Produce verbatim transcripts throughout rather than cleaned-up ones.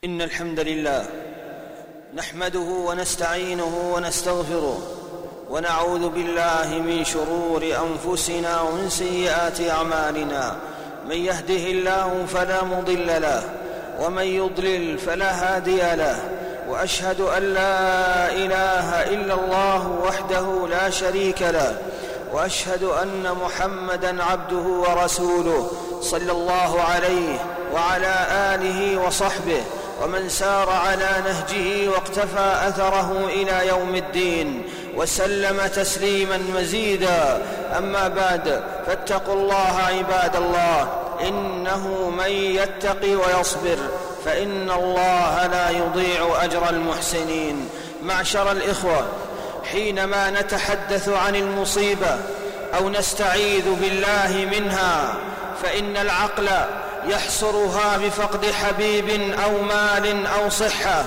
إن الحمد لله نحمده ونستعينه ونستغفره ونعوذ بالله من شرور أنفسنا ومن سيئات أعمالنا. من يهده الله فلا مضل له ومن يضلل فلا هادي له، وأشهد أن لا إله إلا الله وحده لا شريك له، وأشهد أن محمدًا عبده ورسوله صلى الله عليه وعلى آله وصحبه ومن سار على نهجه واقتفى أثره إلى يوم الدين وسلم تسليماً مزيداً. أما بعد، فاتقوا الله عباد الله، إنه من يتقي ويصبر فإن الله لا يضيع أجر المحسنين. معشر الإخوة، حينما نتحدث عن المصيبة أو نستعيذ بالله منها، فإن العقل يحصرها بفقد حبيب أو مال أو صحة،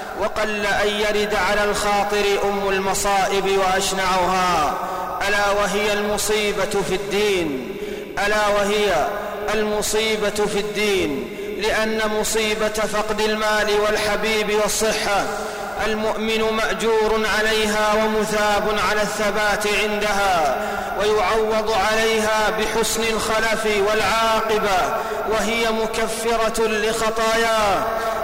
وقل أن يرد على الخاطر أم المصائب وأشنعها، ألا وهي المصيبة في الدين. ألا وهي المصيبة في الدين، لأن مصيبة فقد المال والحبيب والصحة المؤمن مأجور عليها ومثاب على الثبات عندها، ويعوض عليها بحسن الخلف والعاقبة، وهي مكفرة لخطاياه.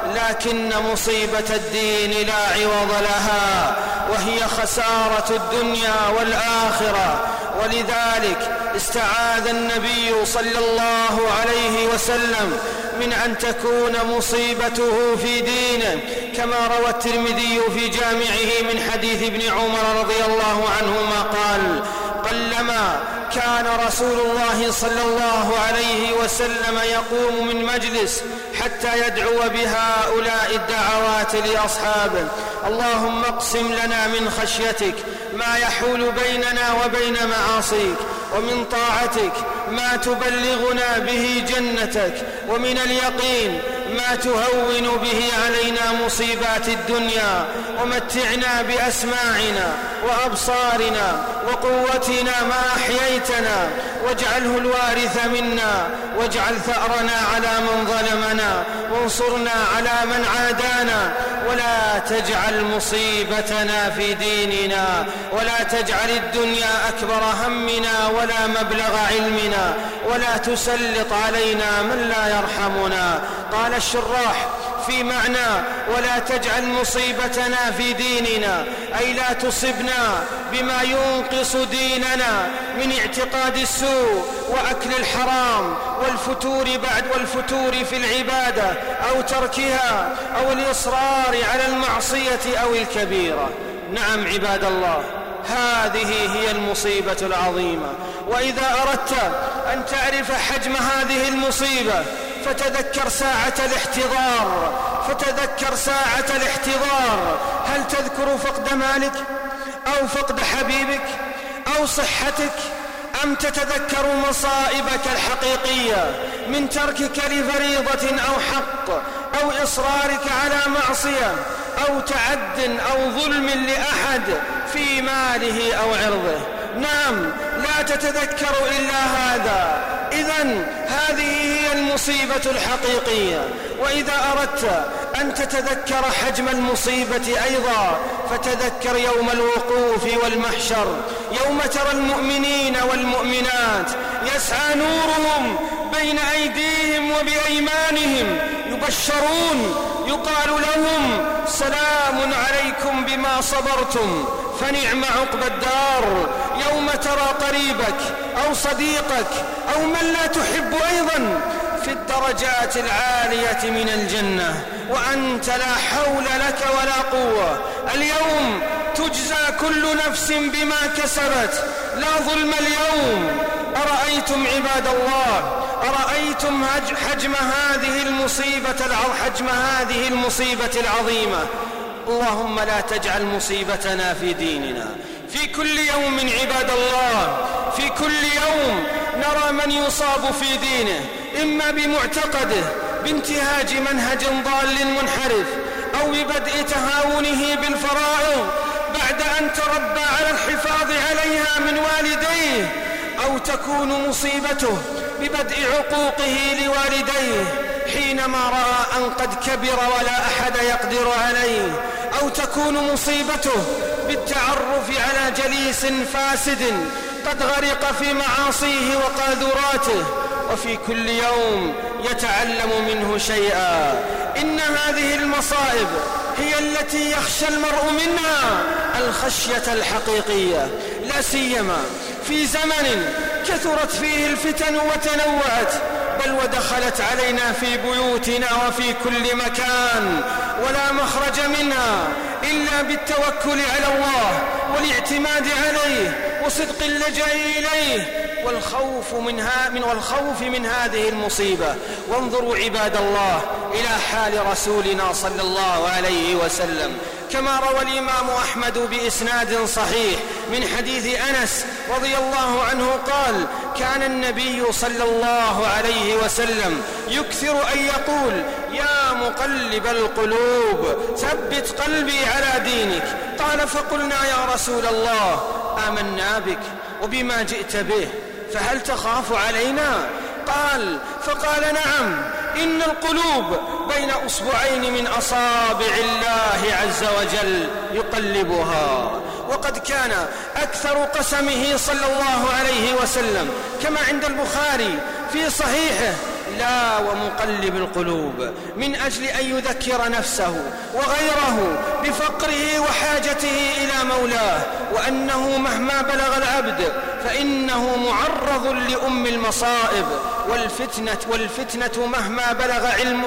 لكن مصيبة الدين لا عوض لها، وهي خسارة الدنيا والآخرة. ولذلك استعاذ النبي صلى الله عليه وسلم من أن تكون مصيبته في دينه، كما روى الترمذي في جامعه من حديث ابن عمر رضي الله عنهما قال: قلما كان رسول الله صلى الله عليه وسلم يقوم من مجلس حتى يدعو بهؤلاء الدعوات لأصحابه: اللهم اقسم لنا من خشيتك ما يحول بيننا وبين معاصيك، ومن طاعتك ما تبلغنا به جنتك، ومن اليقين ما تهون به علينا مصيبات الدنيا، ومتعنا بأسماعنا وأبصارنا وقوتنا ما أحييتنا، واجعله الوارث منا، واجعل ثأرنا على من ظلمنا، وانصرنا على من عادانا، ولا تجعل مصيبتنا في ديننا، ولا تجعل الدنيا أكبر همنا ولا مبلغ علمنا، ولا تسلط علينا من لا يرحمنا. قال الشراح في معنى ولا تجعل مصيبتنا في ديننا، أي لا تصبنا بما ينقص ديننا من اعتقاد السوء وأكل الحرام والفتور بعد والفتور في العبادة أو تركها أو الإصرار على المعصية أو الكبيرة. نعم عباد الله، هذه هي المصيبة العظيمة. وإذا أردت أن تعرف حجم هذه المصيبة فتذكر ساعة الاحتضار، فتذكر ساعة الاحتضار. هل تذكر فقد مالك أو فقد حبيبك أو صحتك، أم تتذكر مصائبك الحقيقية من تركك لفريضة أو حق، أو إصرارك على معصية، أو تعد أو ظلم لأحد في ماله أو عرضه؟ نعم، لا تتذكر إلا هذا. إذن هذه هي المصيبة الحقيقية. وإذا أردت أن تتذكر حجم المصيبة أيضا، فتذكر يوم الوقوف والمحشر، يوم ترى المؤمنين والمؤمنات يسعى نورهم بين أيديهم وبأيمانهم، يبشرون، يقال لهم: سلام عليكم بما صبرتم فنعم عقبى الدار. يوم ترى قريبك أو صديقك أو من لا تحب أيضا في الدرجات العالية من الجنة، وأنت لا حول لك ولا قوة. اليوم تجزى كل نفس بما كسبت، لا ظلم اليوم. أرأيتم عباد الله، أرأيتم حجم هذه المصيبة حجم هذه المصيبة العظيمة؟ اللهم لا تجعل مصيبتنا في ديننا. في كل يوم عباد الله، في كل يوم نرى من يصاب في دينه، إما بمعتقده بانتهاج منهج ضال منحرف، أو ببدء تهاونه بالفرائض بعد أن تربى على الحفاظ عليها من والديه، أو تكون مصيبته ببدء عقوقه لوالديه حينما رأى أن قد كبر ولا أحد يقدر عليه، أو تكون مصيبته بالتعرف على جليس فاسد قد غرق في معاصيه وقاذوراته، وفي كل يوم يتعلم منه شيئا. إن هذه المصائب هي التي يخشى المرء منها الخشية الحقيقية، لا سيما في زمن كثرت فيه الفتن وتنوعت، بل ودخلت علينا في بيوتنا وفي كل مكان، ولا مخرج منها إلا بالتوكل على الله والاعتماد عليه وصدق اللجأ إليه والخوف منها من والخوف من هذه المصيبة. وانظروا عباد الله إلى حال رسولنا صلى الله عليه وسلم، كما روى الإمام أحمد بإسناد صحيح من حديث أنس رضي الله عنه قال: كان النبي صلى الله عليه وسلم يكثر أن يقول: يا مقلب القلوب ثبت قلبي على دينك. قال: فقلنا يا رسول الله آمنا بك وبما جئت به، فهل تخاف علينا؟ قال: فقال: نعم، إن القلوب بين أصبعين من أصابع الله عز وجل يقلبها. وقد كان أكثر قسمه صلى الله عليه وسلم كما عند البخاري في صحيحه: لا ومقلب القلوب، من أجل أن يذكر نفسه وغيره بفقره وحاجته إلى مولاه، وأنه مهما بلغ العبد فإنه معرض لأم المصائب والفتنة, والفتنة مهما بلغ علمه،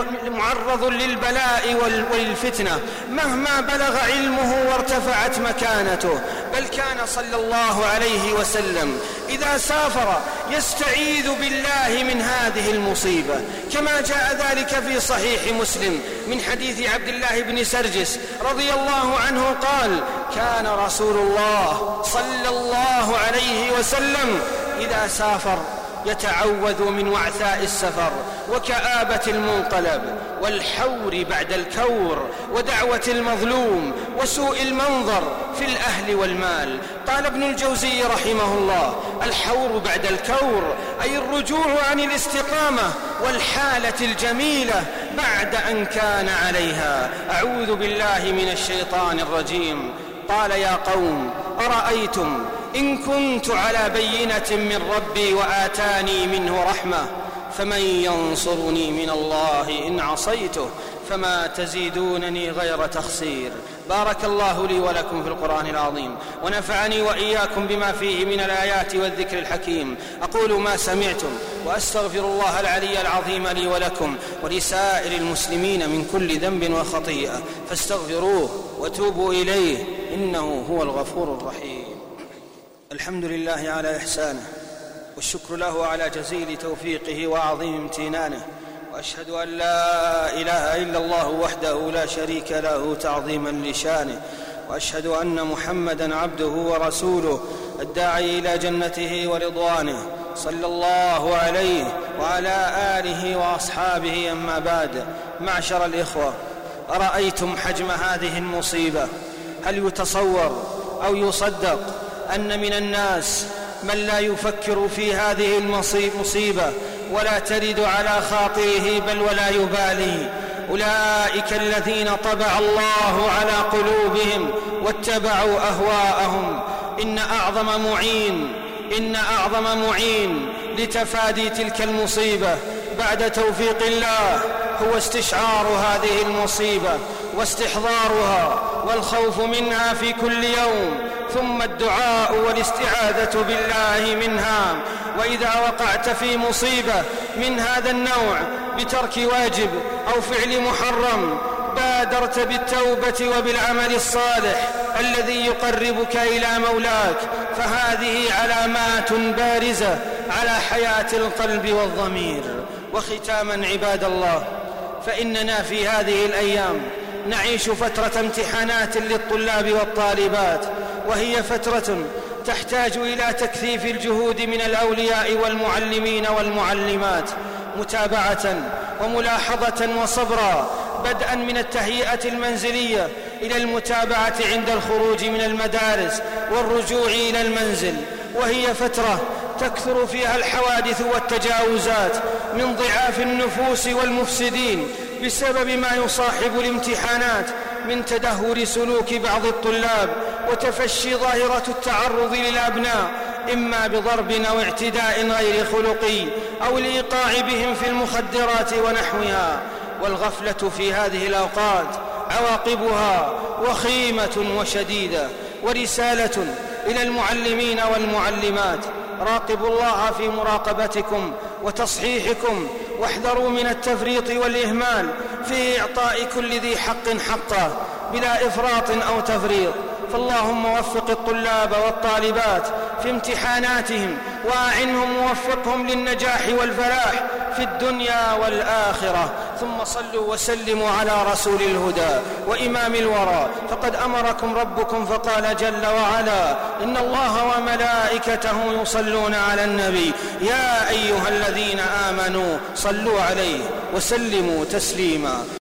معرض للبلاء والفتنة مهما بلغ علمه وارتفعت مكانته. بل كان صلى الله عليه وسلم إذا سافر يستعيذ بالله من هذه المصيبة، كما جاء ذلك في صحيح مسلم من حديث عبد الله بن سرجس رضي الله عنه قال: كان رسول الله صلى الله عليه وسلم إذا سافر يتعوذ من وعثاء السفر وكآبة المنقلب والحور بعد الكور ودعوة المظلوم وسوء المنظر في الأهل والمال. قال ابن الجوزي رحمه الله: الحور بعد الكور أي الرجوع عن الاستقامة والحالة الجميلة بعد أن كان عليها. أعوذ بالله من الشيطان الرجيم. قال: يا قوم أرأيتم إن كنت على بينة من ربي وآتاني منه رحمة فمن ينصرني من الله إن عصيته فما تزيدونني غير تخسير. بارك الله لي ولكم في القرآن العظيم، ونفعني وإياكم بما فيه من الآيات والذكر الحكيم. أقول ما سمعتم وأستغفر الله العلي العظيم لي ولكم ولسائر المسلمين من كل ذنب وخطيئة، فاستغفروه وتوبوا إليه إنه هو الغفور الرحيم. الحمد لله على إحسانه، والشكر له على جزيل توفيقه وعظيم امتنانه، وأشهد أن لا إله إلا الله وحده لا شريك له تعظيما لشانه، وأشهد أن محمدا عبده ورسوله الداعي إلى جنته ورضوانه، صلى الله عليه وعلى آله وأصحابه. أما بعد، معشر الإخوة، أرأيتم حجم هذه المصيبة؟ هل يتصور أو يصدق أن من الناس من لا يفكر في هذه المصيبة ولا ترد على خاطره بل ولا يبالي؟ أولئك الذين طبع الله على قلوبهم واتبعوا أهواءهم. إن أعظم معين إن أعظم معين لتفادي تلك المصيبة بعد توفيق الله هو استشعار هذه المصيبة واستحضارها والخوف منها في كل يوم، ثم الدعاء والاستعاذة بالله منها. وإذا وقعت في مصيبة من هذا النوع بترك واجب أو فعل محرم، بادرت بالتوبة وبالعمل الصالح الذي يقربك إلى مولاك، فهذه علامات بارزة على حياة القلب والضمير. وختاما عباد الله، فإننا في هذه الأيام نعيش فترة امتحانات للطلاب والطالبات، وهي فترة تحتاج إلى تكثيف الجهود من الأولياء والمعلمين والمعلمات، متابعة وملاحظة وصبرا، بدءا من التهيئة المنزلية إلى المتابعة عند الخروج من المدارس والرجوع إلى المنزل. وهي فترة تكثر فيها الحوادث والتجاوزات من ضعاف النفوس والمفسدين بسبب ما يصاحب الامتحانات من تدهور سلوك بعض الطلاب وتفشي ظاهرة التعرض للأبناء إما بضرب أو اعتداء غير خلقي أو الإيقاع بهم في المخدرات ونحوها. والغفلة في هذه الأوقات عواقبها وخيمة وشديدة. ورسالة إلى المعلمين والمعلمات: راقبوا الله في مراقبتكم وتصحيحكم، واحذروا من التفريط والإهمال في إعطاء كل ذي حق حقه بلا إفراط أو تفريط. فاللهم وفق الطلاب والطالبات في امتحاناتهم، وأعنهم ووفقهم للنجاح والفلاح في الدنيا والآخرة. ثم صلوا وسلموا على رسول الهدى وإمام الورى، فقد أمركم ربكم فقال جل وعلا: إن الله وملائكته يصلون على النبي يا أيها الذين آمنوا صلوا عليه وسلموا تسليما.